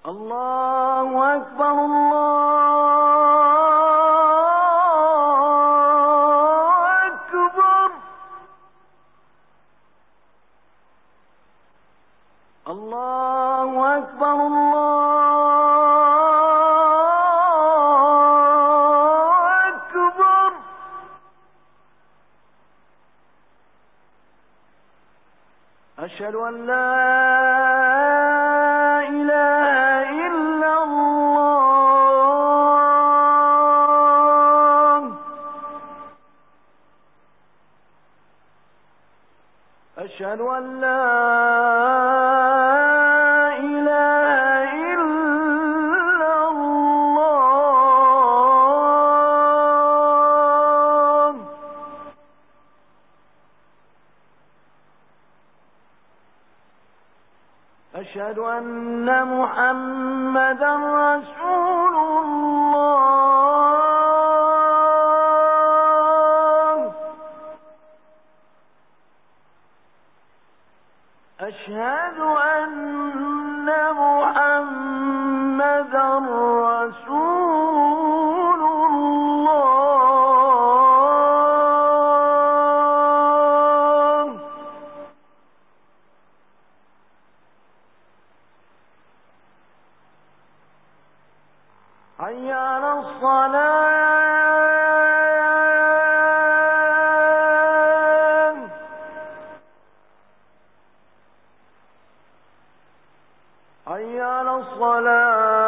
الله أكبر الله أكبر. الله أكبر الله أكبر. أشهد أن لا إله إلا الله. أشهد أن لا إله إلا الله. أشهد أن محمدا رسول الله. أشهد أن محمدا رسول الله. حي على الصلاة. حي على الصلاة.